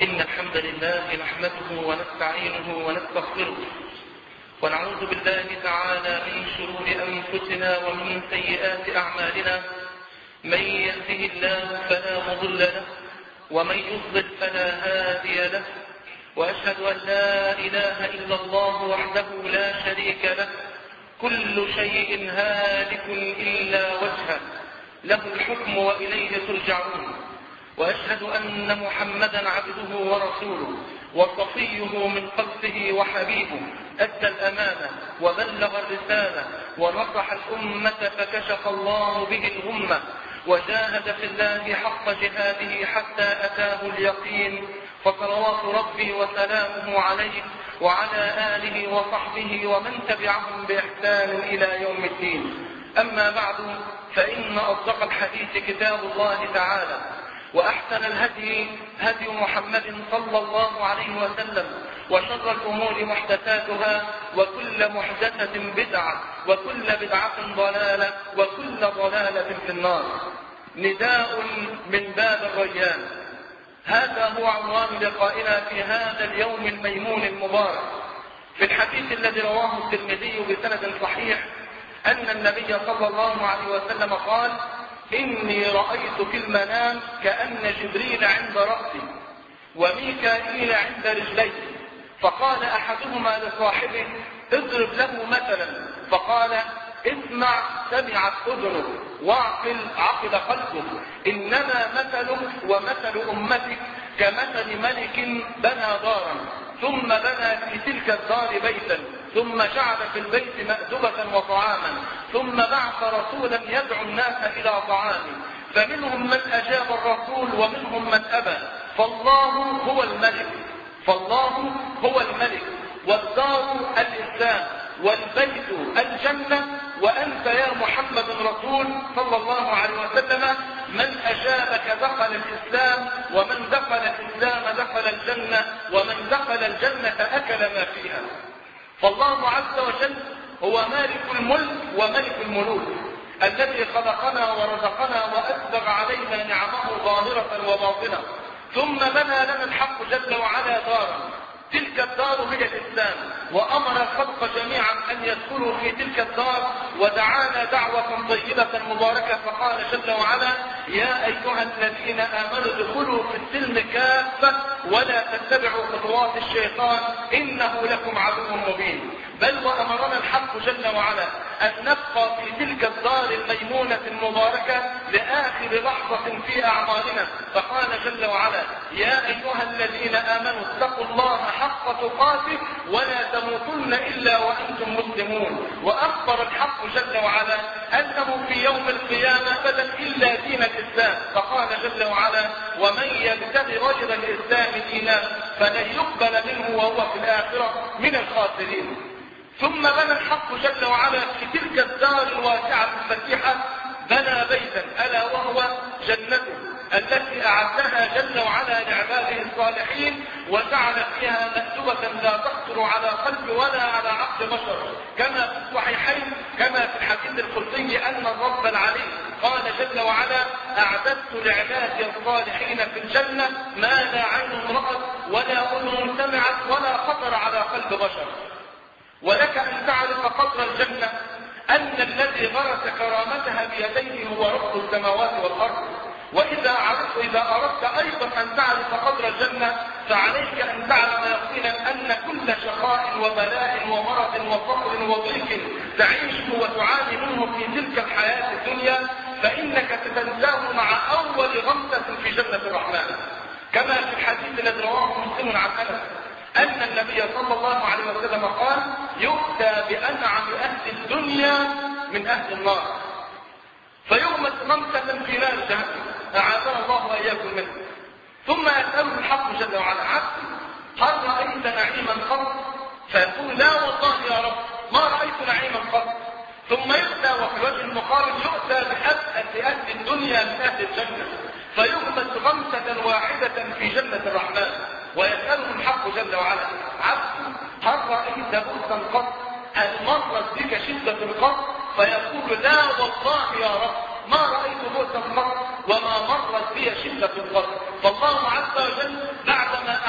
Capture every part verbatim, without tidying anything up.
إن الحمد لله نحمده ونستعينه ونستغفره ونعوذ بالله تعالى من شرور أنفسنا ومن سيئات أعمالنا. من يهده الله فلا مضل له ومن يضلل فلا هادي له، وأشهد أن لا إله إلا الله وحده لا شريك له، كل شيء هالك إلا وجهه، له الحكم وإليه ترجعون. وأشهد أن محمدا عبده ورسوله وصفيه من خلقه وحبيبه، أدى الأمانة وبلغ الرسالة ونصح الأمة فكشف الله به الغمة، وجاهد في الله حق جهاده حتى أتاه اليقين. فصلوات ربي وسلامه عليه وعلى آله وصحبه ومن تبعهم بإحسان إلى يوم الدين. أما بعد، فإن أصدق الحديث كتاب الله تعالى، وأحسن الهدي هدي محمد صلى الله عليه وسلم، وشر الأمور محدثاتها، وكل محدثة بدعة، وكل بدعة ضلالة، وكل ضلالة في النار. نداء من باب الريان، هذا هو عنوان لقائنا في هذا اليوم الميمون المبارك. في الحديث الذي رواه الترمذي بسند صحيح أن النبي صلى الله عليه وسلم قال: إني رأيت في المنام كأن جبريل عند رأسي وميكائيل عند رجلي، فقال أحدهما لصاحبه: اضرب له مثلا، فقال: اسمع سمعت أذنك، واعقل عقل قلبك، إنما مثلك ومثل أمتك كمثل ملك بنى دارا، ثم بنى في تلك الدار بيتا، ثم جعل في البيت مأدبة وطعاما، ثم بعث رسولا يدعو الناس إلى طعامه، فمنهم من أجاب الرسول ومنهم من أبى، فالله هو الملك فالله هو الملك والدار الإسلام والبيت الجنة، وأنت يا محمد رسول صلى الله عليه وسلم، من أجابك دخل الإسلام، ومن دخل الإسلام دخل الجنة، ومن دخل الجنة أكل ما فيها. فالله عز وجل هو مالك الملك وملك الملوك، الذي خلقنا ورزقنا وأسبغ علينا نعمه ظاهرة وباطنة، ثم بنى لنا الحق جل وعلا دارا، تلك الدار هي الإسلام، وأمر الخلق جميعا أن يدخلوا في تلك الدار، ودعانا دعوة طيبة مباركة، فقال جل وعلا: يا أيها الذين آمنوا ادخلوا في السلم كافة ولا تتبعوا خطوات الشيطان إنه لكم عدو مبين. بل وأمرنا الحق جل وعلا أن نبقى في تلك الدار الميمونة المباركة لآخر لحظة في أعمارنا، فقال جل وعلا: يا أيها الذين آمنوا اتقوا الله حق تقاته ولا تموتن إلا وأنتم مسلمون. وأخبر الحق جل وعلا أنه في يوم القيامة بدل إلا دين الإسلام، فقال جل وعلا: ومن يبتغي غير الإسلام دينا فلن يقبل منه وهو في الآخرة من الخاسرين. ثم بنى الحق جل وعلا في تلك الدار الواسعة الفتيحة بنى بيتا، ألا وهو جنته التي أعدها جل وعلا لعباده الصالحين، وجعل فيها مأدبة لا تخطر على قلب ولا على عقل بشر، كما في الصحيحين كما في الحديث القدسي أن الرب العلي قال جل وعلا: أعددت لعبادي الصالحين في الجنة ما لا عين رأت ولا أذن سمعت ولا خطر على قلب بشر. ولك أن تعرف قدر الجنة أن الذي غرس كرامتها بيديه هو رب السماوات والأرض. وإذا عرفت إذا أردت أيضا أن تعرف قدر الجنة فعليك أن تعلم يقينا أن كل شقاء وبلاء ومرض وفقر وضيق تعيشه وتعاني منه في تلك الحياة الدنيا فإنك ستنساه مع أول غمسة في جنة الرحمن، كما في الحديث الذي رواه مسلم عن أنس أن النبي صلى الله عليه وسلم قال: يؤتى بأنعم أهل الدنيا من أهل النار فيغمس غمسة في نار جهنم، أعاذنا الله وإياكم منه. ثم يسأله الحق جل وعلا: عبدي هل رأيت نعيما قط؟ فيقول: لا والله يا رب ما رأيت نعيما قط. ثم يؤتى وفي الوجه المقارن يؤتى بأبأس أهل الدنيا من أهل الجنة فيغمس غمسة واحدة في جنة الرحمن، ويسأله الحق جل وعلا: عبدي هل رأيت بؤسا قط؟ هل مرت بك شدة قط؟ فيقول: لا والله يا رب ما رأيت بؤسا قط وما مرت بي شدة قط. فالله عز وجل بعدما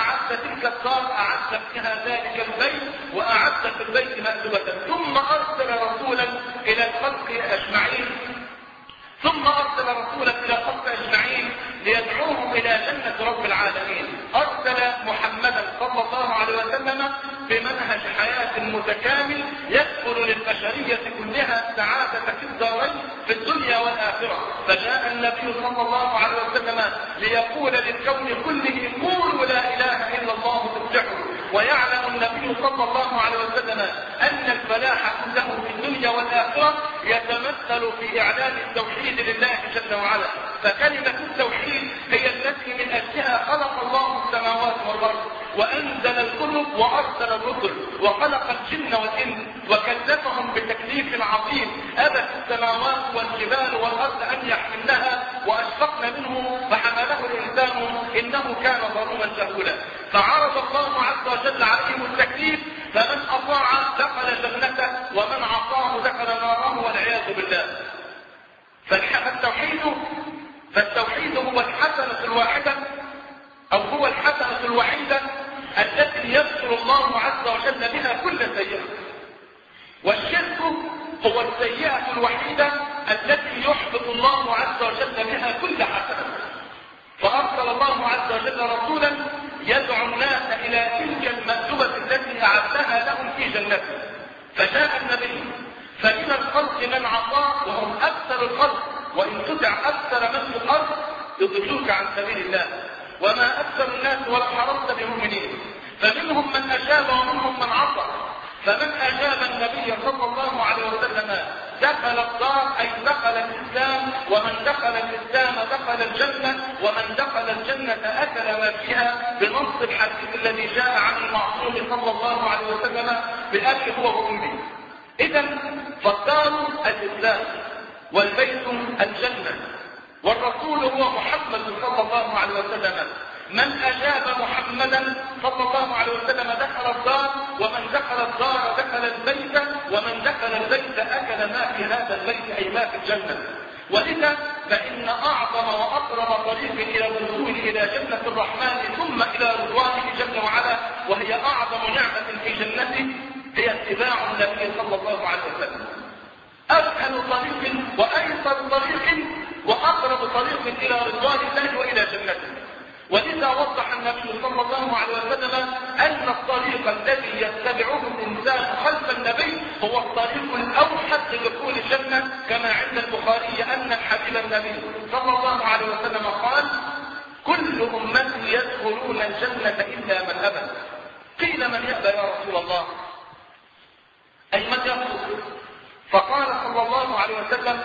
إلى جنة رب العالمين. أرسل محمدا صلى الله عليه وسلم بمنهج حياة متكامل يكفل للبشرية كلها السعادة في الدارين في الدنيا والآخرة. فجاء النبي صلى الله عليه وسلم ليقول للكون كله قولوا لا إله إلا الله تفلحوا. ويعلم النبي صلى الله عليه وسلم أن الفلاح كله في الدنيا والآخرة يتمثل في إعلان التوحيد لله جل وعلا. فكلمة التوحيد هي التي من أجلها خلق الله السماوات والأرض وأنزل الكتب وأرسل الرسل وخلق الجن والإنس وكلفهم بتكليف عظيم أبت السماوات والجبال والأرض أن يحملنها وأشفقن منه فحمله الإنسان إنه كان ظلوما جهولا. فعرض الله عز وجل عليهم التكليف فمن أطاع دخل جنته ومن عصاه دخل ناره والعياذ بالله. فالتوحيد فالتوحيد هو الحسنة الواحدة أو هو الحسنة الوحيدة التي يذكر الله عز وجل بها كل سيئة. والشرك هو السيئة الوحيدة التي يحبط الله عز وجل بها كل حسنة. فأرسل الله عز وجل رسولا يدعو الناس إلى تلك المأدبة التي أعدها لهم في جنته. فجاء النبي فمن الخلق من عصاه وهم أكثر الخلق، وإن تطع أكثر من في الأرض يضلوك عن سبيل الله وما أكثر الناس ولو حرصت بمؤمنين. فمنهم من أجاب ومنهم من عصى. فمن أجاب النبي صلى الله عليه وسلم دخل الدار أي دخل الإسلام، ومن دخل الإسلام دخل الجنة، ومن دخل الجنة أكل ما فيها بنص الحديث الذي جاء عن المعصوم صلى الله عليه وسلم بأبي هو وأمي. إذا فالدار الإسلام والبيت الجنة والرسول هو محمد صلى الله عليه وسلم. من أجاب محمدا صلى الله عليه وسلم دخل الدار، ومن دخل الدار دخل البيت، ومن دخل البيت أكل ما في هذا البيت أي ما في الجنة. ولذا فإن أعظم وأقرب طريق إلى الوصول إلى جنة الرحمن ثم إلى رضوانه جل وعلا وهي أعظم نعمة في جنته هي اتباع النبي صلى الله عليه وسلم. أسهل طريق وأيسر طريق وأقرب طريق إلى رضوان الله وإلى جنته. ولذا وضح النبي صلى الله عليه وسلم أن الطريق الذي يتبعه الإنسان خلف النبي هو الطريق الأوحد لدخول الجنة، كما عند البخاري أن الحبيب النبي صلى الله عليه وسلم قال: كل أمتي يدخلون الجنة إلا من أبى. قيل: من يأبى يا رسول الله؟ أي من يرفض؟ فقال صلى الله عليه وسلم: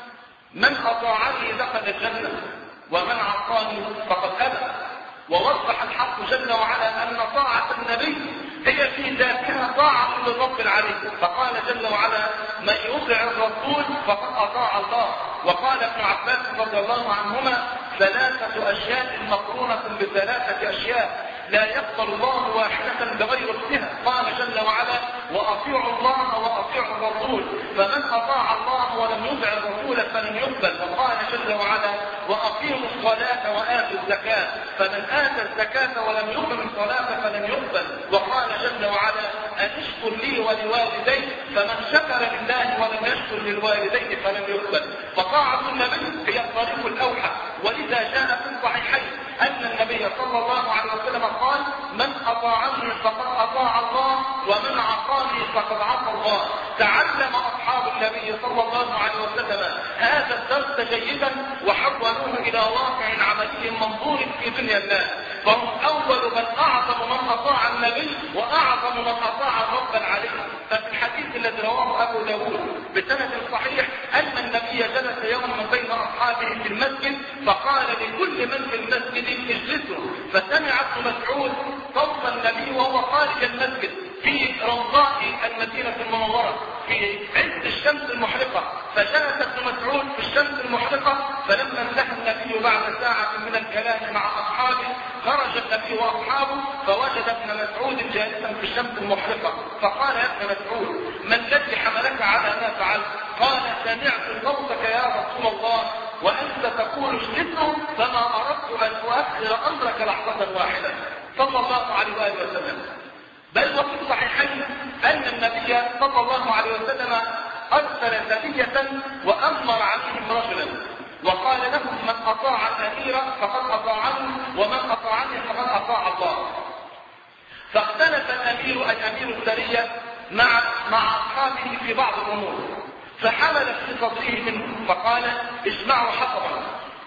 من أطاعني دخل الجنة ومن عصاني فقد أبى. ووضح الحق جل وعلا أن طاعة النبي هي في ذاتها طاعة للرب العلي. فقال جل وعلا: من يطع الرسول فقد أطاع الله. وقال ابن عباس رضي الله عنهما: ثلاثة أشياء مقرونة بثلاثة أشياء لا يقبل الله واحدة بغير اختها. قال جل وعلا: وأطيعوا الله وأطيعوا الرسول. فمن أطاع الله ولم يطع الرسول فلن يقبل. وقال جل وعلا: وأقيموا الصلاة وآتوا الزكاة. فمن آتى الزكاة ولم يقم الصلاة فلن يقبل. وقال جل وعلا: أن اشكر لي ولوالدي. فمن شكر لله ولم يشكر للوالدين فلن يقبل. فطاعة النبي هي الطريق الأوحد. ولذا جاء في الصحيحين أن النبي صلى الله عليه وسلم قال: من أطاعني فقد أطاع الله ومن عصاني فقد عصى الله. تعلم أصحاب النبي صلى الله عليه وسلم هذا الدرس جيدا وحولوه إلى واقع عملي منظور في دنيا الناس. فهم أول من أعظم من أطاع النبي وأعظم من أطاع الرب العلي. ففي الحديث الذي رواه أبو داود بسند صحيح أن النبي جلس يوما بين أصحابه في المسجد فقال لكل من في المسجد: اجلسوا. فسمع ابن مسعود صوت النبي وهو خارج المسجد في روضاء المدينة المنورة في عز الشمس المحرقة. فجلس ابن مسعود في الشمس المحرقة. فلما انتهى النبي بعد ساعة من الكلام مع أصحابه خرج النبي وأصحابه فوجد ابن مسعود جالسا في الشمس المحرقة. فقال: يا ابن مسعود، ما الذي حملك على ما فعلت؟ قال: سمعت صوتك يا رسول الله وأنت تقول اجلسوا فما أردت أن أؤخر أمرك لحظة واحدة صلى الله عليه وآله وسلم. بل وفي الصحيحين أن النبي صلى الله عليه وسلم أرسل سرية وأمر عليهم رجلا وقال لهم من أطاع الأمير فقد أطاعني ومن أطاعني فقد أطاع الله. فاختلف الأمير أي أمير السرية مع مع أصحابه في بعض الأمور، فحمل في صدره منه فقال اجمعوا حطبا،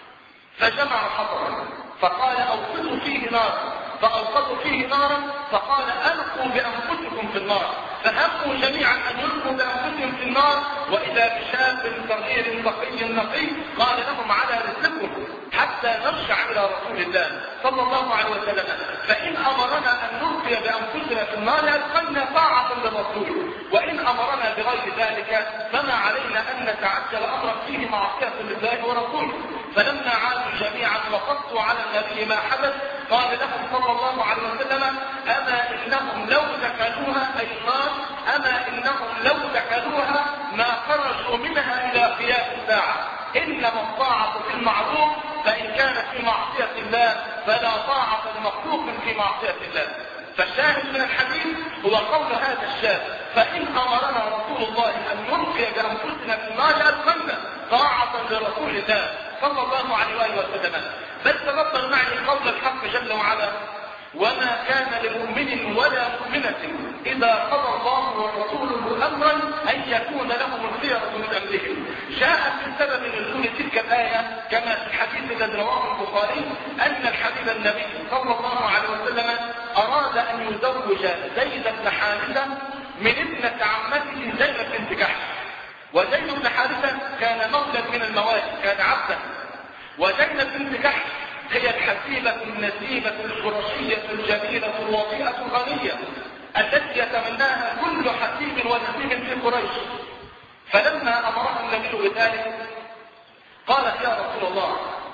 فجمعوا حطبا، فقال أوقدوا فيه نارا، فأوقدوا فيه نارا، فقال ألقوا بأنفسكم في النار، فهموا جميعا أن يلقوا بأنفسهم في النار، وإذا بشاب صغير تقي نقي قال لهم على رزقكم حتى نرجع إلى رسول الله صلى الله عليه وسلم، فإن أمرنا أن نلقي بأنفسنا في النار ألقينا طاعة للرسول، وإن أمرنا بغير ذلك فما علينا أن نتعجل أمرا فيه معصية لله ورسوله. فلما عادوا جميعا وقصوا على النبي ما حدث قال لهم صلى الله عليه وسلم أما إنهم لو دخلوها أي النار أما إنهم لو دخلوها ما خرجوا منها إلى قيام الساعة، إنما الطاعة في المعروف، فإن كانت في معصية الله فلا طاعة لمخلوق في معصية الله. فالشاهد من الحديث هو قول هذا الشاب فإن أمرنا رسول الله أن نلقي بأنفسنا في النار ألقينا طاعة لرسول الله صلى الله عليه وآله وسلم. بل تفضل معي قول الحق جل وعلا وما كان لمؤمن ولا مؤمنة إذا قضى الله ورسوله أمرا أن يكون لهم الخيرة من أمرهم. جاء في سبب نزول تلك الآية كما في الحديث الذي رواه البخاري أن الحبيب النبي صلى الله عليه وسلم أراد أن يزوج زيد بن حارثة من ابنة عمته زينب بنت جحش، وزيد بن حارثة كان مولى من الموالي، كان عبدا، وزينب بنت جحش هي الحسيبة النسيبة القرشية الجميلة الوطيئة الغنية التي يتمناها كل حسيب ونسيب في قريش. فلما أمرها النبي بذلك قالت يا رسول الله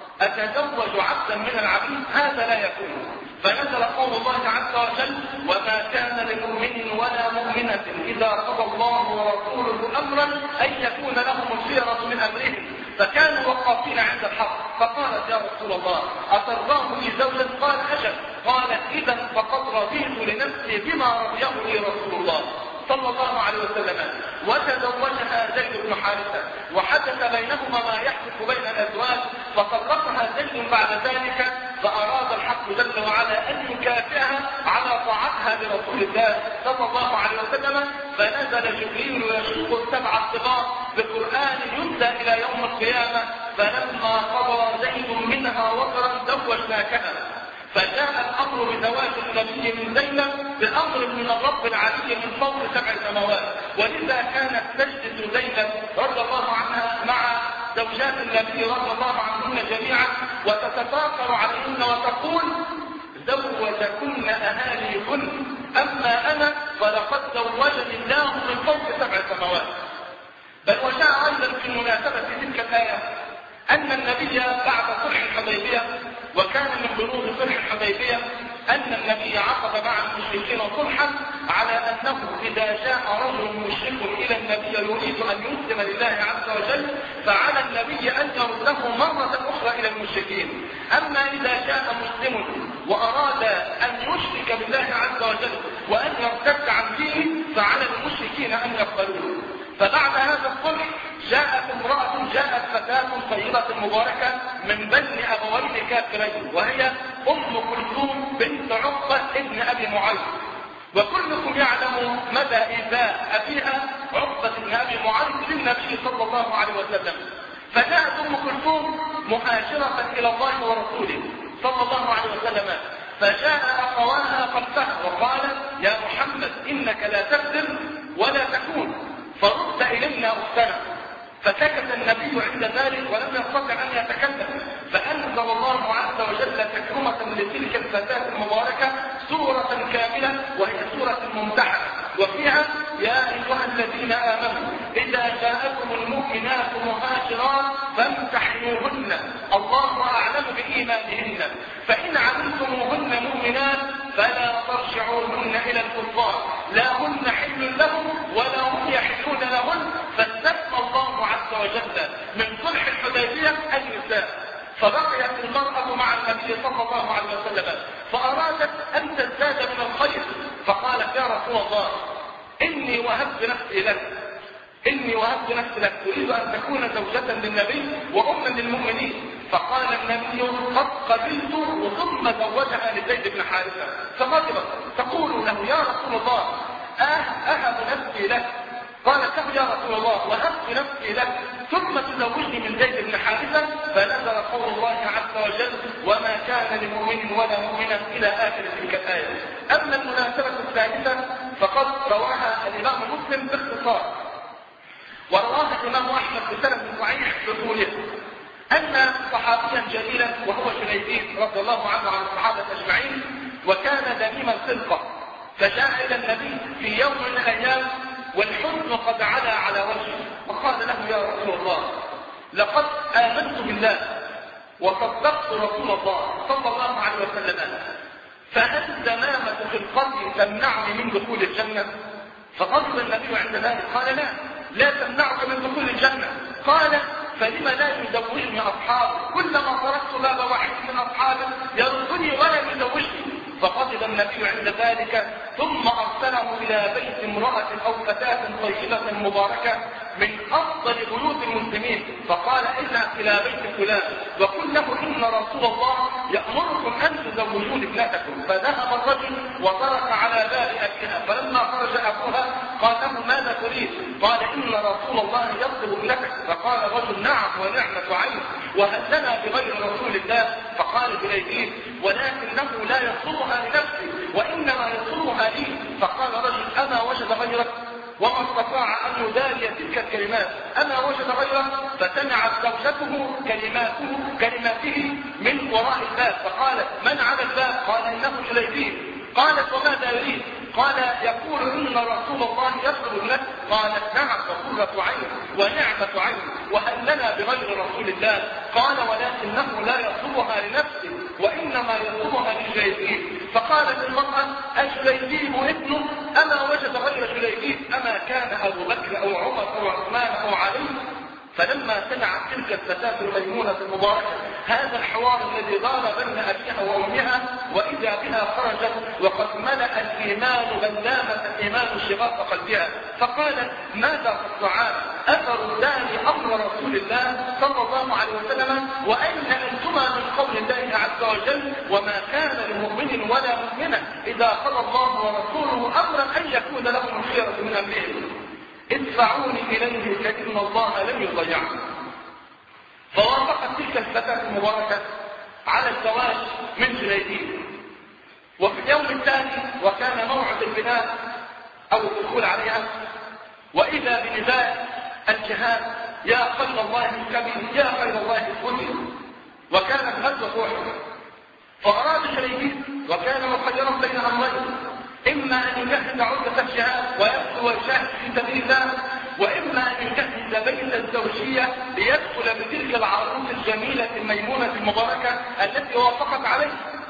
أتزوج عبدا من العبيد؟ هذا لا يكون. فنزل قول الله عز وجل وما كان لمؤمن ولا مؤمنة إذا قضى الله ورسوله أمرا أن يكون لهم الخيرة من أمرهم، فكانوا وقافين عند الحق. فقالت يا رسول الله أترضاه لي زوجا؟ قال أجل. قالت إذا فقد رضيت لنفسي بما رضيه لي رسول الله صلى الله عليه وسلم. وتزوجها زيد بن حارثة وحدث بينهما ما يحدث بين الأزواج، فطلقها زيد بعد ذلك، فأراد الحق جل وعلا أن يكافئها على طاعتها لرسول الله صلى الله عليه وسلم. فنزل جبريل يشق السبع الصغار بقرآن يتلى إلى يوم القيامة فلما قضى زيد منها وطرا زوجناكها. فجاء الأمر بزواج النبي من زينب بأمر من الرب العلي من فوق سبع سماوات، ولذا كانت تجلس زينب رضي الله عنها مع زوجات النبي رضي الله عنهن جميعا وتتفاخر عليهن وتقول زوجكن أهاليكن، أما أنا فلقد زوجني الله من فوق سبع سماوات. بل وجاء أيضا في مناسبة تلك الآية أن النبي بعد صلح الحديبية، وكان من بنود صلح الحديبية أن النبي عقد مع المشركين صلحا على أنه إذا جاء رجل مشرك إلى النبي يريد أن يسلم لله عز وجل فعلى النبي أن يرده مرة أخرى إلى المشركين. أما إذا جاء مسلم وأراد أن يشرك بالله عز وجل وأن يرتد عن دينه فعلى المشركين أن يقبلوه. فبعد هذا الصلح جاءت امرأة جاءت فتاة طيبة مباركة من بني أبوين كافرين، وهي أم كلثوم بنت عقبة ابن أبي معيط، وكلكم يعلم مدى إيذاء أبيها عقبة ابن أبي معيط للنبي صلى الله عليه وسلم. فجاءت أم كلثوم مهاجرة إلى الله ورسوله صلى الله عليه وسلم، فجاء أخواها خلفها وقالت يا محمد إنك لا تقدر ولا تكون فرد إلينا أختنا. فسكت النبي عند ذلك ولم يستطع أن يتكلم، فأنزل الله عز وجل تكرمة لتلك الفتاة المباركة سورة كاملة وهي سورة الممتحنة، وفيها يا أيها الذين آمنوا إذا جاءكم المؤمنات مهاجرات فامتحنوهن الله أعلم بإيمانهن فإن علمتموهن مؤمنات فلا ترجعوهن إلى الكفار لا هن حل لهم ولا هم يحلون لهن. فاستثنى الله عز وجل من صلح الحديبية النساء، فبقيت المرأة مع النبي صلى الله عليه وسلم فأرادت أن تزداد من الخير، فقالت يا رسول الله إني وهبت نفسي لك إني وهبت نفسي لك تريد أن تكون زوجة للنبي وأما للمؤمنين. فقال النبي قد قبلت ثم زوجها لزيد بن حارثة. فغضبت تقول له يا رسول الله أه أهب نفسي لك؟ قالت له يا رسول الله وهبت نفسي لك ثم تزوجني من زيد بن حارثة. فنزل قول الله عز وجل وما كان لمؤمن ولا مؤمنة إلى آخر تلك الآية. أما المناسبة الثالثة فقد رواها الإمام مسلم باختصار، ورواها الإمام أحمد بسند صحيح بطوله، أن صحابيا جليلا وهو جليبيب رضي الله عنه عن الصحابة أجمعين وكان دميم الخلقة، فجاء إلى النبي في يوم من الأيام والحزن قد علا على وجهه وقال له يا رسول الله لقد آمنت بالله وصدقت رسول الله صلى الله عليه وسلم، فهل دمامة خلقتي تمنعني من دخول الجنة؟ فغضب النبي عند ذلك قال لا لا تمنعك من دخول الجنة. قال فلما لا يزوجني أصحابي؟ كلما تركت باب واحد من أصحابي يردني ولا يزوجني. فغضب النبي عند ذلك ثم أرسله إلى بيت امرأة أو فتاة طيبة مباركة من أفضل بيوت المسلمين، فقال اذهب إلى بيت فلان وقل له إن رسول الله يأمركم أن تزوجون ابنتكم. فذهب الرجل وترك على باب أبيها، فلما خرج أبوها قال له ماذا تريد؟ قال إن رسول الله يطلب ابنتك. فقال الرجل نعم ونعمة عين وهل لنا بغير رسول الله؟ فقال جليبيب ولكنه لا يصلها لنفسه وإنما يصلها لي. فقال الرجل أما وجد غيرك؟ وما استطاع أن يداري تلك الكلمات أما وجد غيره. فسمعت زوجته كلماته كلماته من وراء الباب فقالت من على الباب؟ قال إنه جليبيب. قالت وماذا يريد؟ قال يقول إن رسول الله يطلب لك. قالت نعم وقرة عين ونعمة عين وهل لنا بغير رسول الله؟ قال ولكنه لا يطلبها لنفسه وإنما يطلبها لجليبيب. فقالت المرأة أجليبيب ابنه؟ أما وجد غير جليبيب؟ أما كان أبو بكر أو عمر أو عثمان أو علي؟ فلما سمعت تلك الفتاة الميمونة المباركة هذا الحوار الذي دار بين أبيها وأمها وإذا بها خرجت وقد ملأ الإيمان غلامة الإيمان شغاف قلبها، فقالت ماذا في الطعام؟ أفردان أمر رسول الله صلى الله عليه وسلم؟ وأين أنتما من قول الله عز وجل وما كان لمؤمن ولا مؤمنة إذا قضى الله ورسوله أمرا أن يكون لهم الخيرة من أمرهم ادفعوني إليه فإن الله لم يضيعني. فوافقت تلك الفتاة المباركة على الزواج من جليبيب. وفي اليوم الثاني وكان موعد البناء أو الدخول عليها وإذا بنداء الجهاد يا خير الله الكبير يا خير الله الكبير. وكانت غزوة أحد. فأراد جليبيب وكان مخيرا بين أمرين، إما أن يجهز عدة الجهاد ويدخل ويشاهد في سبيل الله، وإما أن يجهز بيت الزوجية ليدخل بتلك العروس الجميلة الميمونة المباركة التي وافقت عليه.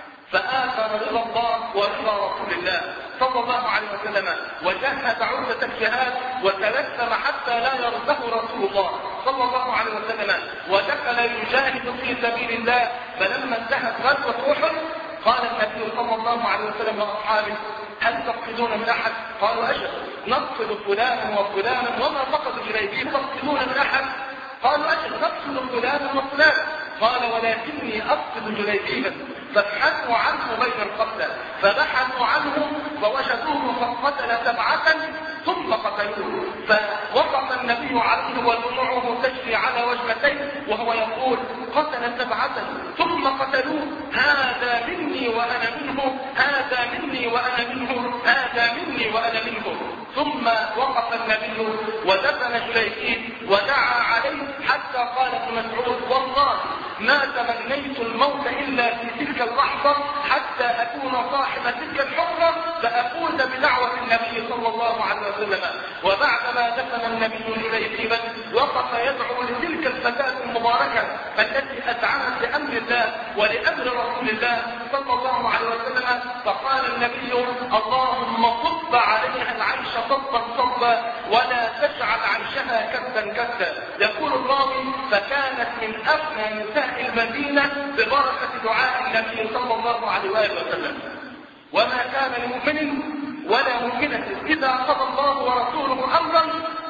فآثر رضا الله ورضا رسول الله صلى الله عليه وسلم وجهز عدة الجهاد وتلثم حتى لا يرده رسول الله صلى الله عليه وسلم ودخل يجاهد في سبيل الله. فلما انتهت غزوة أحد قال النبي صلى الله عليه وسلم لأصحابه هل تفقدون من أحد؟ قالوا أجل نفقد فلانا وفلانا وما فقد جليبيب. تفقدون من أحد؟ قالوا أجل نفقد فلانا وفلانا. قال ولكني أفقد جليبيبا. فابحثوا عنه بين القتلى فبحثوا عنه فوجدوه قد قتل سبعة ثم قتلوه. فوقف النبي عليه ودموعه تجري على وجهتيه وهو يقول قتل سبعة ثم قتلوه هذا مني وأنا منه هذا مني وأنا منه هذا مني وأنا منه. ثم وقف النبي ودفن جليبيب ودعا عليه حتى قال ابن مسعود والله ما تمنيت الموت إلا في تلك اللحظة حتى أكون صاحب تلك الحفرة فأفوز بدعوة النبي صلى الله عليه وسلم. وبعدما دفن النبي جليبيبا وقف يدعو لتلك الفتاة المباركة التي أذعنت لأمر الله ولأمر رسول الله صلى الله عليه وسلم. فقال النبي اللهم صب عليها العيش صبا صبا ولا تجعل عيشها كدا كدا. يقول الراوي فكانت من أفنى نساء المدينة ببركة دعاء النبي صلى الله عليه وسلم. وما كان لمؤمن ولا مؤمنة إذا قضى الله ورسوله أمرا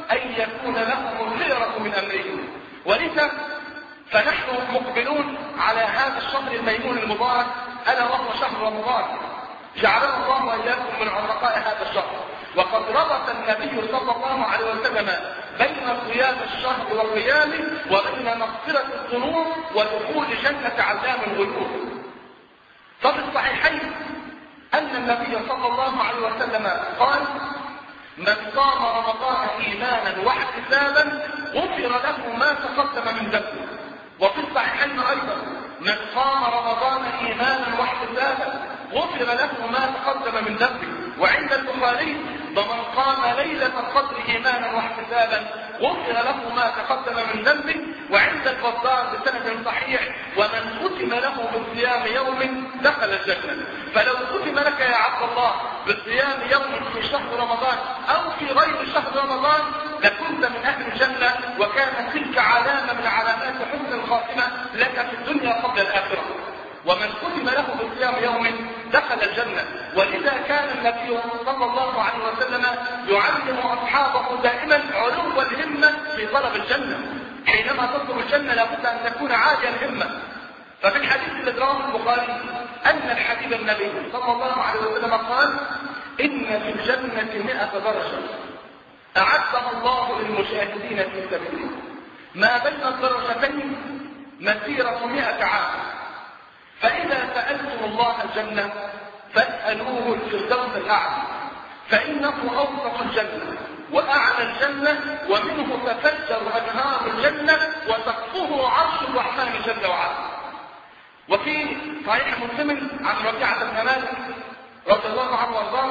أن يكون لهم الخيرة من أمرهم. ولذا فنحن مقبلون على هذا الشهر الميمون المبارك، ألا وهو شهر رمضان، جعلنا الله وإياكم من عتقاء هذا الشهر. وقد ربط النبي صلى الله عليه وسلم بين صيام الشهر وقيامه وبين مغفرة الذنوب ودخول جنة علام الغيوب. ففي الصحيحين أن النبي صلى الله عليه وسلم قال: من صام رمضان إيمانا واحتسابا غفر له ما تقدم من ذنبه. وفي الصحيحين أيضا: من صام رمضان إيمانا واحتسابا غفر له ما تقدم من ذنبه. وعند البخاري: ومن قام ليلة القدر إيمانا واحتسابا غفر له ما تقدم من ذنبه. وعند البزار بسند صحيح: ومن ختم له بصيام يوم دخل الجنة. فلو ختم لك يا عبد الله بصيام يوم في شهر رمضان أو في غير شهر رمضان لكنت من أهل الجنة، وكانت تلك علامة من علامات حسن الخاتمة لك في الدنيا قبل الآخرة. ومن ختم له بصيام يوم دخل الجنة. ولذا كان النبي صلى الله عليه وسلم يعلم أصحابه دائما علو الهمة في طلب الجنة. حينما تطلب الجنة لابد أن تكون عالية الهمة. ففي الحديث الذي رواه البخاري أن الحبيب النبي صلى الله عليه وسلم قال: إن في الجنة مئة درجة أعدها الله للمشاهدين في سبيله، ما بين الدرجتين مسيرة مئة عام. فإذا سألتم الله الجنة فاسألوه الفردوس الأعلى، فإنه أوسط الجنة وأعلى الجنة، ومنه تفجر أنهار الجنة وسقفه عرش الرحمن جل وعلا. وفي صحيح مسلم عن ربيعة بن مالك رضي الله عنه وارضاه: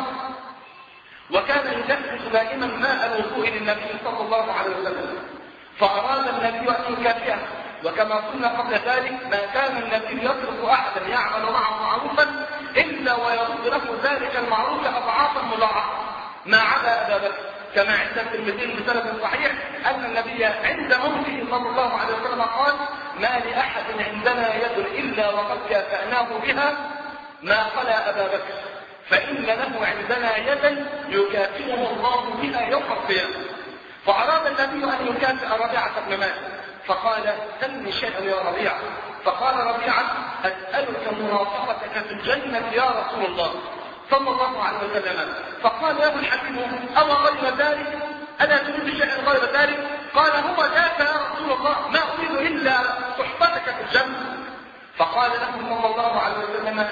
وكان يدفق دائما ماء الوضوء للنبي صلى الله عليه وسلم، فأراد النبي أن يكافئه. وكما قلنا قبل ذلك ما كان النبي يترك أحدا يعمل معه معروفا إلا ويرد له ذلك المعروف أضعافا مضاعفة ما عدا أبا بكر، كما عند الترمذي بسند صحيح أن النبي عند موته صلى الله عليه وسلم قال: ما لأحد عندنا يد إلا وقد كافأناه بها ما خلا أبا بكر، فإن له عندنا يدا يكافئه الله بها يوم القيامة. فأراد النبي أن يكافئ ربيعة بن مالك، فقال: سلني شيئا يا ربيعة. فقال ربيعة: أسألك مرافقتك في الجنة يا رسول الله صلى الله عليه وسلم. فقال له الحبيب: أو غير ذلك؟ ألا تريد شيئا غير ذلك؟ قال: هو ذاك يا رسول الله، ما أريد إلا صحبتك في الجنة. فقال له صلى الله عليه وسلم: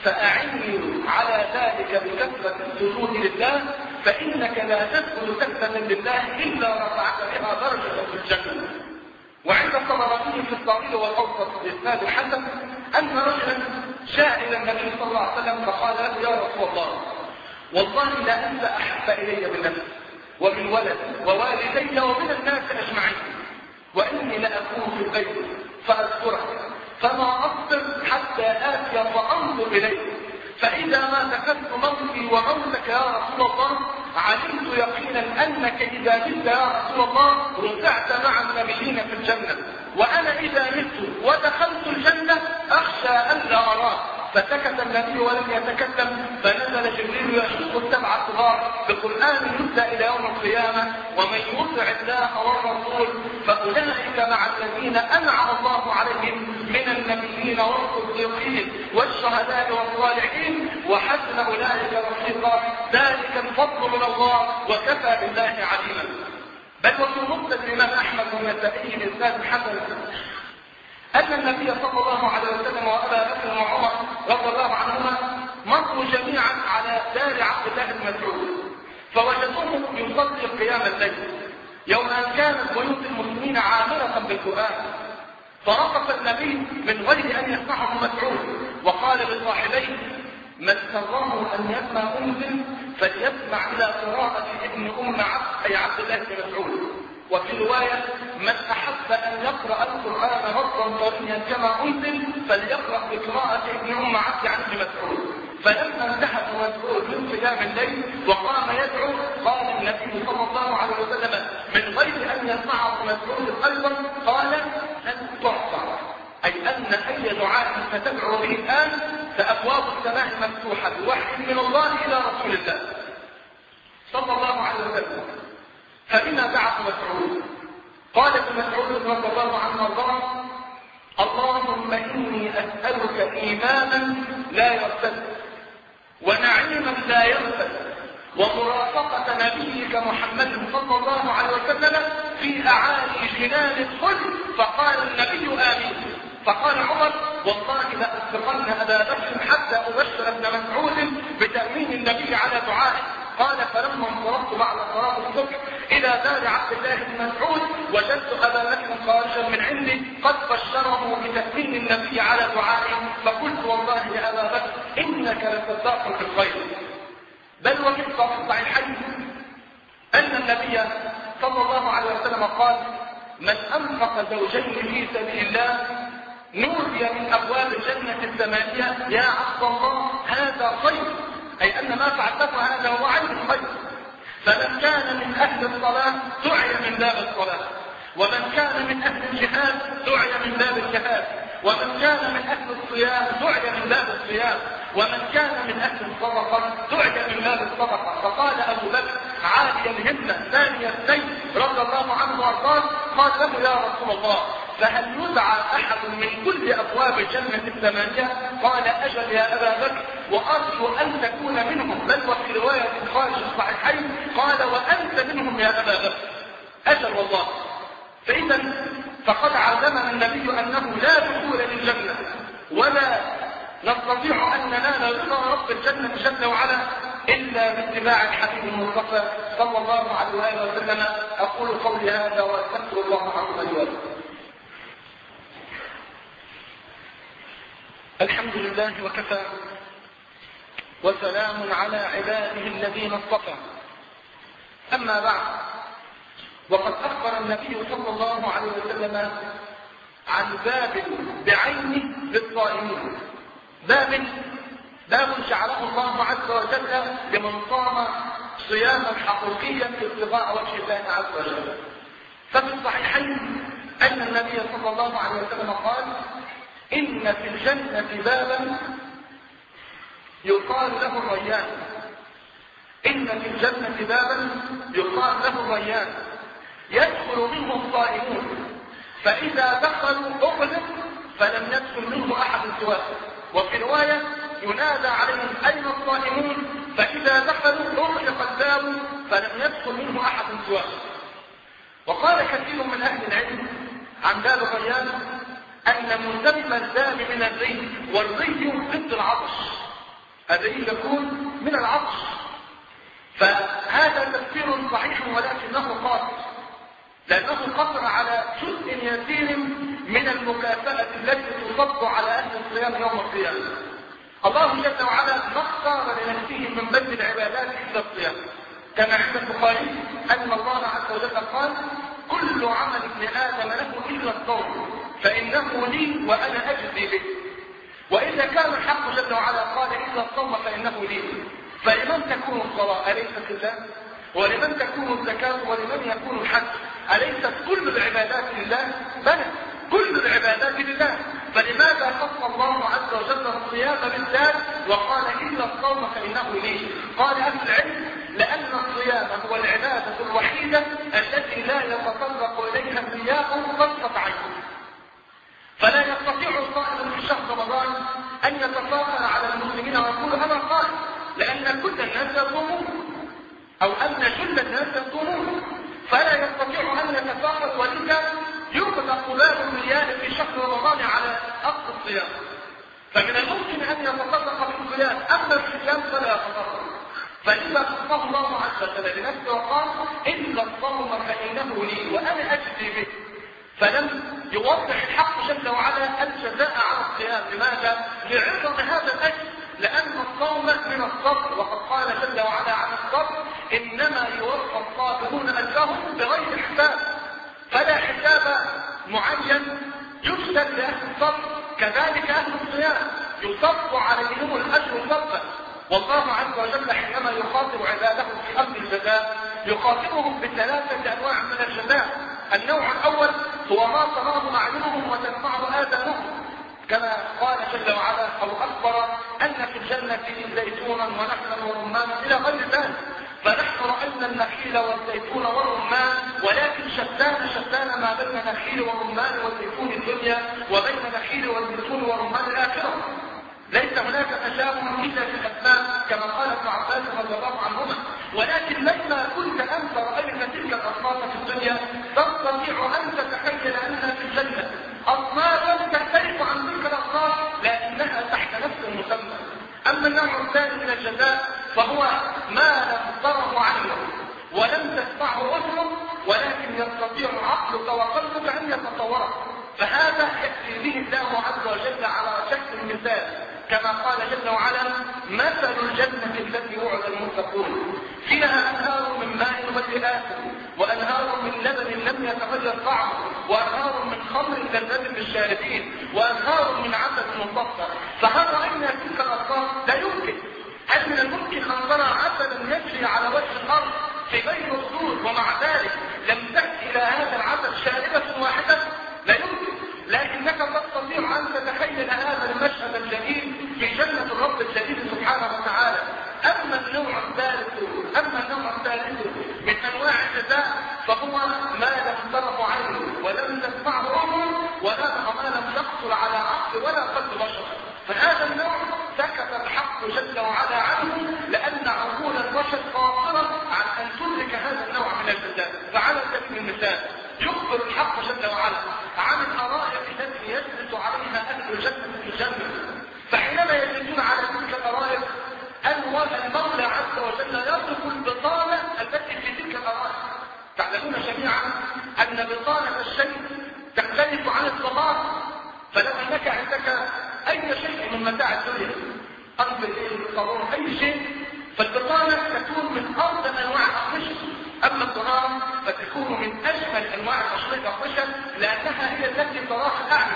فأعني على ذلك بكثرة السجود لله، فإنك لا تسجد سجدة لله إلا رفعت بها درجة في الجنة. وعند الطبراني في الصغير والأوسط بإسناد حسن أن رجلا جاء إلى النبي صلى الله عليه وسلم فقال له: يا رسول الله، والله لا أنت أحب إلي من نفسي ومن ولدي ووالدي ومن الناس أجمعين، وإني لأكون في البيت فأذكرك فما أصبر حتى آتي فأنظر إليك، فإذا ما ذكرت موتي وموتك يا رسول الله علمت يقينا أنك إذا مت يا رسول الله رفعت مع النبيين في الجنة، وأنا إذا مت ودخلت الجنة أخشى أن لا أراه. فسكت النبي ولم يتكلم، فنزل جبريل يشق السبع الصغار بقرآن يتلى إلى يوم القيامة: ومن يطع الله والرسول فأولئك مع الذين أنعم الله عليهم من النبيين والصديقين والشهداء والصالحين وحسن أولئك رفيقا، ذلك الفضل من الله وكفى بالله عليما. بل وفي مسند الإمام أحمد والنسائي بإسناد حسن أن النبي صلى الله عليه وسلم وأبا بكر وعمر رضي الله عنهما مروا جميعا على دار عبد الله بن مسعود، فوجدوه يصلي قيام الليل يوم أن كانت بيوت المسلمين عامرة بالقرآن. فرقص النبي من غير أن يسمعه مسعود، وقال لصاحبيه: من سره أن يسمع أنزل فليسمع إلى قراءة ابن أم عبد أي عبد الله بن مسعود. وفي رواية: من أحب أن يقرأ القرآن غضا طريا كما أنزل فليقرأ بقراءة ابن أم عبد عن ابن مسعود. فلما انتهى مسعود من قيام الليل وقام يدعو قال النبي صلى الله عليه وسلم من غير أن يسمعه مسعود أيضا قال: لن تعصى، أي أن أي دعاء ستدعو به الآن فأبواب السماء مفتوحة بوحي من الله إلى رسول الله صلى الله عليه وسلم. فبما بعث مسعود؟ قال ابن مسعود رضي الله عنه وارضاه: اللهم إني أسألك إيمانا لا يرتد، ونعيما لا ينفد، ومرافقة نبيك محمد صلى الله عليه وسلم في أعالي جنان الخلد. فقال النبي آمين. فقال عمر: والله لأسبقن أبا بكر حتى أبشر ابن مسعود بتأمين النبي على دعائه. قال: فلما انصرفت بعد صلاة الصبح إلى دار عبد الله بن مسعود وجدت أبا بكر خارجا من عندي قد بشره بتأمين النبي على دعائه، فقلت: والله يا أبا بكر إنك لصداق في الخير. بل وجدت في الصحيحين أن النبي صلى الله عليه وسلم قال: من أنفق زوجين في سبيل الله نودي من أبواب الجنة الثمانية: يا عبد الله هذا خير، أي أن ما فعلته هذا هو عين الخير. فمن كان من أهل الصلاة دعي من باب الصلاة، ومن كان من أهل الجهاد دعي من باب الجهاد، ومن كان من أهل الصيام دعي من باب الصيام، ومن كان من أهل الصدقة دعي من باب الصدقة. فقال أبو بكر عالي الهمة ثاني السيف رضي الله عنه وارضاه: قال له: يا رسول الله، فهل يدعى أحد من كل أبواب الجنة الثمانية؟ قال: أجل يا أبا بكر، وأرجو أن تكون منهم. بل وفي رواية خارج الصحيحين قال: وأنت منهم يا أبا بكر. أجل والله. فإذا فقد علمنا النبي أنه لا دخول للجنة ولا نستطيع أن ننال رضا رب الجنة جل وعلا إلا باتباع الحبيب المصطفى صلى الله عليه وسلم. أقول قولي هذا وأستغفر الله عز وجل. الحمد لله وكفى، وسلام على عباده الذين اصطفى. أما بعد، وقد أخبر النبي صلى الله عليه وسلم عن باب بعينه للصائمين، باب باب جعله الله عز وجل لمن صام صياما حقيقيا ابتغاء وجه الله عز وجل. ففي الصحيحين أن النبي صلى الله عليه وسلم قال: إن في الجنة بابا يقال له الريان. إن في الجنة بابا يقال له الريان يدخل منه الصائمون، فإذا دخلوا أغلق فلم يدخل منه أحد سواه. وفي رواية: ينادى عليهم أين الصائمون؟ فإذا دخلوا أغلق الباب فلم يدخل منه أحد سواه. وقال كثير من أهل العلم عن باب الريان أن مسمى الباب من الري، والري ضد العطش، الري يكون من العطش. فهذا تفسير صحيح ولكنه قاصر، لأنه قصر على جزء يسير من المكافأة التي تصب على أهل الصيام يوم القيامة. الله جل وعلا ما اختار لنفسه من بذل العبادات إلا الصيام، كما عند البخاري أن الله عز وجل قال: كل عمل ابن آدم له إلا الصوم فإنه لي وأنا أجزي به. وإذا كان الحق جل وعلا قال إلا الصوم فإنه لي، فلمن تكون الصلاة؟ أليست لله؟ ولمن تكون الزكاة؟ ولمن يكون الحج؟ أليست كل العبادات لله؟ بلى، كل العبادات لله. فلماذا خص الله عز وجل الصيام بالذات وقال إلا الصوم فإنه لي؟ قال أهل العلم: لأن الصيام هو العبادة الوحيدة التي لا يتطرق إليها الرياء طرفة عين. فلا يستطيع الصائم في شهر رمضان أن يتفاخر على المسلمين ويقول أنا صائم، لأن كل الناس يصومون، أو أن جل الناس يصومون، فلا يستطيع أن يتفاخر، ولذا يطلق باب الرياء في شهر رمضان على أصل الصيام. فمن الممكن أن يتطرق في الصيام، أما الصيام فلا يتطرق. فإذا خصه الله عز وجل لنفسه وقال: إلا الصوم فإنه لي وأنا أجزي به، فلم يوضح الحق جل وعلا الجزاء على الصيام. لماذا؟ لعظم هذا الأجر، لأن الصوم من الصبر، وقد قال جل وعلا عن الصبر: إنما يوفى الصابرون أجرهم بغير حساب. فلا حساب معين يجزى لأهل الصبر، كذلك أهل الصيام يصب عليهم الأجر صبا. والله عز وجل حينما يخاطب عباده في أمر الجزاء يخاطبهم بثلاثة أنواع من الجزاء. النوع الأول هو ما تراه أعينهم وتسمعه آذانهم، كما قال جل وعلا أو أخبر أن في الجنة زيتونا ونخلا ورمانا إلى غير ذلك. فنحن رأينا النخيل والزيتون والرمان، ولكن شتان شتان ما بين نخيل والرمان والزيتون الدنيا وبين نخيل والزيتون والرمان الآخرة. ليس هناك تشابه إلا في الأسماء كما قال ابن عباس رضي الله عنهما، ولكن لما كنت أنت رأيت تلك الأصناف في الدنيا تستطيع أن تتخيل أنها في الجنة أصنافا تختلف عن تلك الأصناف لأنها تحت نفس المسمى. أما النوع الثاني من الجزاء فهو ما لم تره عينه ولم تسمعه أذنه، ولكن يستطيع عقلك وقلبك أن يتصوره، فهذا يأتي به الله عز وجل على شكل مثال كما قال جل وعلا: مثل الجنة التي وعد المتقون فيها أنهار من ماء غير آسن وأنهار من لبن لم يتغير طعمه وأنهار من خمر لذة للشاربين وأنهار من عسل مصفى. فهل رأينا تلك الأصناف؟ لا يمكن. هل من الممكن أن نرى عسلا يجري على وجه الأرض في غير الصور ومع ذلك لم تأتي إلى هذا العسل شاربة واحدة؟ لا يمكن. لكنك تستطيع أن تتخيل هذا المشهد الجليل في جنة الرب الجليل سبحانه وتعالى. أما النوع الثالث أما النوع الثالث من أنواع الجزاء فهو ما لم تره عين ولم تسمعه أذن ولا ما لم يحصل على عقل ولا قلب بشر. فهذا النوع سكت الحق جل وعلا عنه لأن عقول البشر قاصرة عن أن تدرك هذا النوع من الجزاء. فعلى سبيل المثال يخبر الحق جل وعلا عن الأرائك التي يجلس عليها أهل الجنة في الجنة، فحينما يجلسون على تلك الأرائك المولى عز وجل يصف البطانة التي في تلك الأرائك. تعلمون جميعا أن بطانة الشيء تختلف عن الصغار، فلو أنك عندك أي شيء من متاع الدنيا أنظر الصالون أي شيء، فالبطانة تكون من أفضل أنواع الأقمشة، أما الطهارة فتكون من أجمل أنواع الأقمشة لأنها هي التي تراها الأعلى.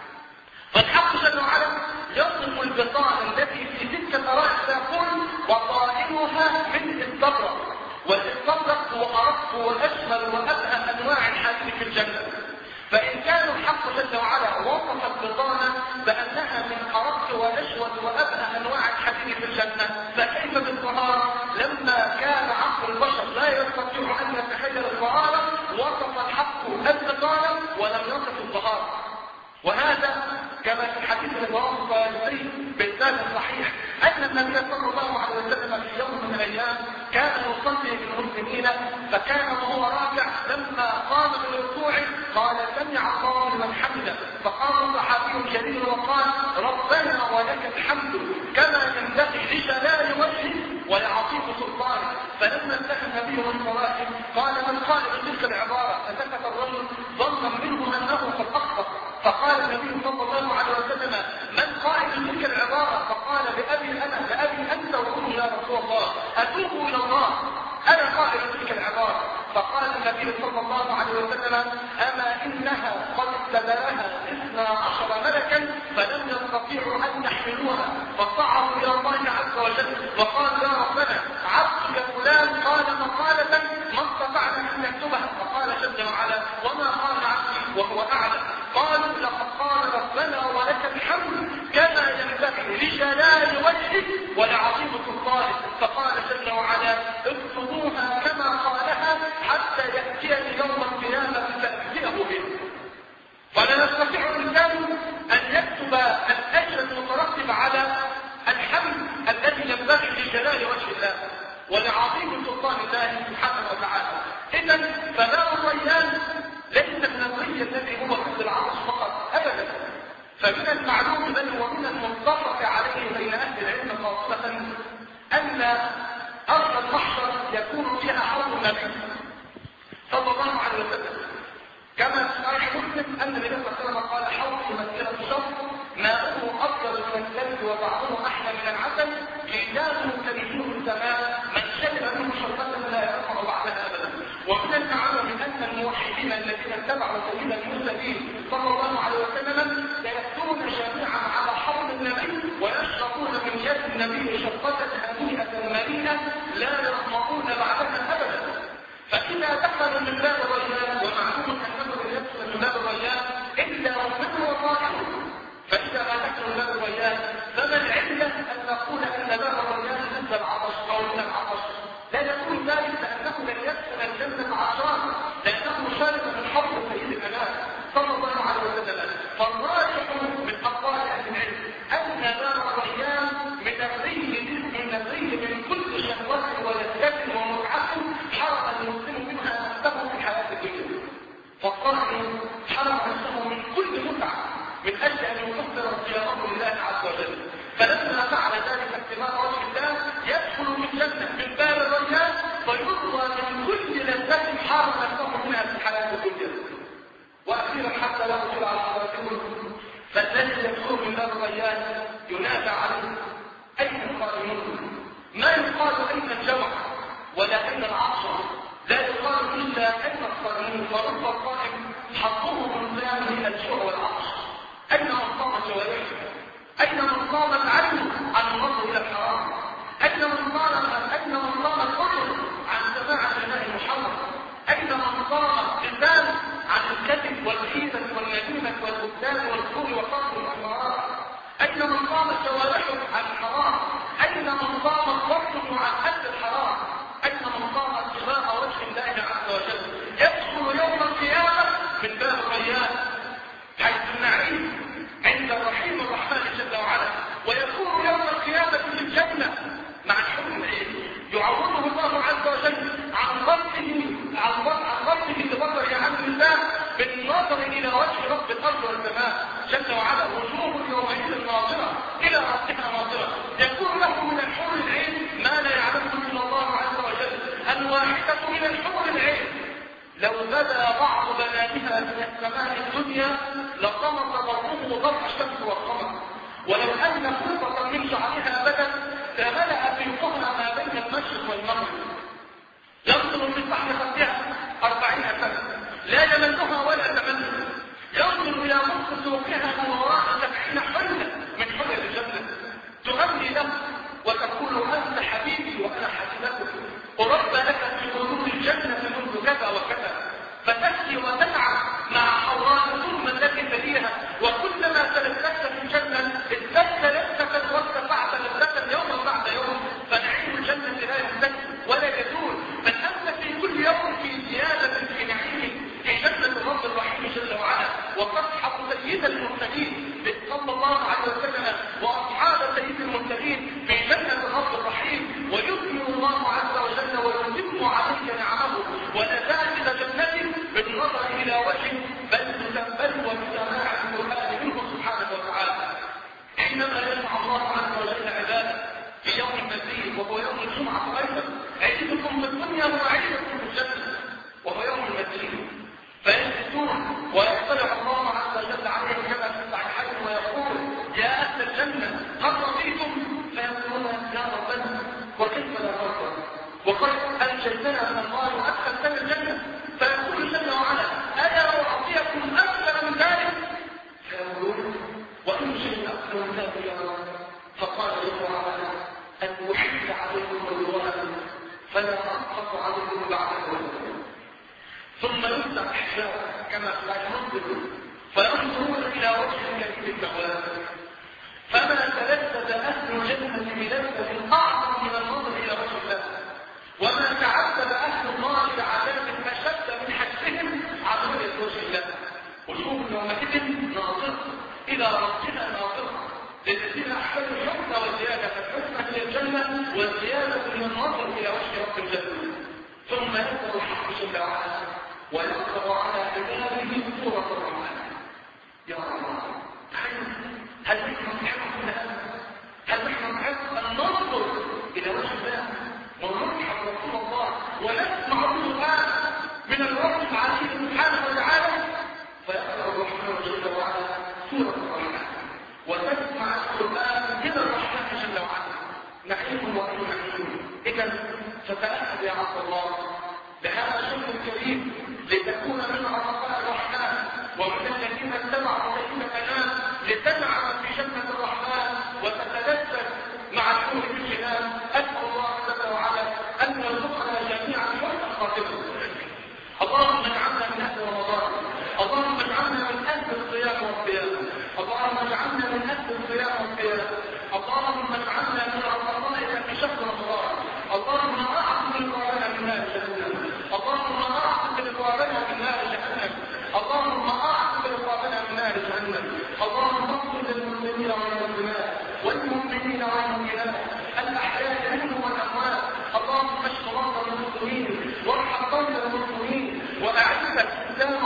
فالحق جل وعلا يصف البطانة التي في تلك الأرائك فيقول: وطائنها من استبرق، والاستبرق هو أرق وأجمل وأبهى أنواع الحديد في الجنة. فإن كان الحق جل وعلا وصف البطانة بأنها من أرق وأجود وأبهى أنواع الحديد في الجنة، فكيف بالطهارة لما كان عقل البشر لا يستطيع أن يتخيل الطهارة وصف الحق البطانة ولم يصف الطهارة. وهذا كما في الحديث الرواه الطيالسي بالسند الصحيح أن النبي صلى الله عليه وسلم في يوم من الأيام كان يصلي بالمسلمين، فكان وهو راكع لما قام بالركوع قال: سمع الله لمن حمده، فقام صحابي جليل وقال: ربنا ولك الحمد كما ينبغي لجلال وجهك ولعظيم سلطانك. فلما انتهى النبي من صلاته قال: من قال بتلك العبارة؟ فسكت الرجل ظنا منه أنه قد أخطأ، فقال النبي صلى الله عليه وسلم: من قائل تلك العبارة؟ فقال: بأبي أنا بأبي أنت وأمي يا رسول الله، أتوب إلى الله، أنا قائل تلك العبارة. فقال النبي صلى الله عليه وسلم: أما إنها قد استدلها اثنا عشر ملكا فلم يستطيعوا أن يحملوها، فصعدوا إلى الله عز وجل وقالوا: يا ربنا عبدك فلان قال مقالة ما استطعنا أن نكتبها. فقال جل وعلا: وما قال عبدي وهو أعلم. قالوا: لقد قال ربنا ولك الحمد كما ينبغي لجلال وجهك ولعظيم سلطانك. فقال جل وعلا: اكتبوها كما قالها حتى يأتيني يوم القيامة فأتيه به. فلا يستطيع الإنسان أن يكتب الأجر المترتب على الحمد الذي ينبغي لجلال وجه الله ولعظيم سلطان الله سبحانه وتعالى. إذن فماء الريان ليس من الري الذي هو مثل العطش فقط أبدا، فمن المعلوم بل ومن المتفق عليه بين أهل العلم خاصة أن أرض المحشر يكون فيها حوض النبي صلى الله عليه وسلم، كما في صحيح مسلم أن النبي صلى الله عليه وسلم قال: حوض مسيرة الشرق ماؤه أفضل من الثلج وطعمه أحلى من العسل، كتابه كريم السماء، من شرب منه شربة لا يرفع بعدها أبدا. ومن المعلوم أن الموحدين الذين اتبعوا سيد المرسلين صلى الله عليه وسلم سيأتون جميعا على حوض النبي ويشربون من يد النبي شربة هنيئة مريئة لا يرحمون بعدها أبدا. فإذا دخلوا من باب الريان، ومعلوم أنه لا يدخل من باب الريان إلا ومن هو طائر، فإذا ما دخلوا من باب الريان فما العلة أن نقول أن باب الريان مثل العطش أو من العطش؟ لا يكون حتى يغفر على حضراتكم. فالذي يدخل من باب الريان ينادى عليه أين القائمون؟ ما يقال أين الجمع ولا أين العصر، لا يقال إلا أين القائمون، فرب القائم حطوه من قيامه إلى الجوع والعطش. أين من قام جوارحه؟ أين من قام العلم عن النظر إلى الحرام؟ أين من قام أين من قام الأذن عن سماع غناء محمد؟ أين من قام اللسان عن الكذب والغيبة والنميمة والبهتان والزور وقتل الأمراء؟ أين من قام جوارحه عن الحرام؟ أين من قام بطنه عن أكل الحرام؟ أين من قام ابتغاء وجه الله عز وجل؟ يدخل يوم القيامة من باب الريان حيث النعيم عند الرحيم الرحمن جل وعلا، ويكون يوم القيامة في الجنة مع الحكم العلمي يعوضه الله عز وجل عن ربه عن ربه ببصر عن الله بالنظر إلى وجه رب الأرض والسماء جل وعلا، وجوه يومئذ ناظرة إلى ربها ناظرة. يكون له من الحور العين ما لا يعلمه إلا الله عز وجل. الواحدة من الحور العين لو بدا بعض بناتها من السماء الدنيا لطمس ضوءه ضوء الشمس والقمر، ولو ان خلطه من شعرها بدت لملا فيقها ما بين المشرق والمغرب. ينظر من تحت خدها أربعين سنة لا يملها ولا تمل، ينظر الى مخ سوقها من وراء سبعين حله من حلل الجنه، تغني له وتقول انت حبيبي وانا حبيبتك، ورب لك في حدود الجنه منذ كذا وكذا، فتبكي وتتعب مع حوراء ثم التي تليها، وكلما تلذذت في الجنه ازددت لذة وارتفعت لذة يوما بعد يوم، فنعيم الجنه لا يزداد ولا يزول، بل انت في كل يوم في زياده في نعيم في جنه الرب الرحيم جل وعلا. وتصحب سيد المرسلين صلى الله عليه وسلم واصحاب سيد المرسلين في جنه الرب الرحيم، ويثمر الله عز وجل ويتم عليك نعمه ونزال جنته بالنظر الى وجه بل تنبل وبسماع القران منه سبحانه وتعالى. حينما يجمع الله عز وجل عباده في يوم المزيد وهو يوم الجمعه ايضا، عيدكم في الدنيا وعيدكم في الجنه وهو يوم المزيد، فيجلسون ويطلع الله عز وجل عليهم كما في الصحيحين ويقول يا اهل الجنه هل رضيتم؟ فيقولون يا ربنا وكيف لا نرضى وقد انجيتنا من النار وادخلتنا الجنه، فيقول جل وعلا الا اعطيكم اكثر من ذلك؟ فيقولون وان شئت اكثر من ذلك يا رب، فقال جل وعلا ان احل عليكم رضوانا فلا انقص عليكم بعده، ثم يفتح حجاب كما في المنظر فينظرون الى وجه كريم الجواد، فما تلذذ اهل الجنه بلذه اعظم من النظر الى وجه الله، وما تعذب اهل النار بعذاب اشد من حسهم عن رؤيه وجه الله. وجوه يومئذ ناظره الى ربها ناظره، للذين احسنوا الحسنى والزياده، فالحسنى هي الجنه والزياده من النظر الى وجه رب الجنه. ثم يبدا الحق جل وعلا ويقرأ على عباده سورة الرحمن. يا الله هل نحن نحب هذا؟ هل نحن نحب أن ننظر إلى وجه الله ونرحب رسول الله ونسمع القرآن من الرب العليم سبحانه وتعالى؟ فيقرأ الرحمن جل وعلا سورة الرحمن وتسمع القرآن من الرحمن جل وعلا، نعيم وأي نعيم. إذا فتأهل يا عبد الله بهذا الشكر الكريم لتكون من عرفاء الرحمن ومن الذين اتبعوا سبيل الانام، لتنعم في جنه الرحمن وتتلذذ مع الحور في الجنان. اسال الله جل وعلا ان يرزقنا جميعا حسن خاتمه. اللهم اجعلنا من اهل رمضان، اللهم اجعلنا من اهل الصيام والقيام، اللهم اجعلنا من اهل الصيام والقيام، اللهم اجعلنا من عرفائك في شهر رمضان، اللهم اعصم رقابنا من نار جهنم، اللهم اعصم رقابنا من نار جهنم، اللهم اعصم رقابنا من نار جهنم، اللهم اغفر للمسلمين والمسلمات والمؤمنين والمؤمنات الاحياء منهم والاموات، اللهم اشف مرضى المسلمين وارحم موتى المسلمين واعز الاسلام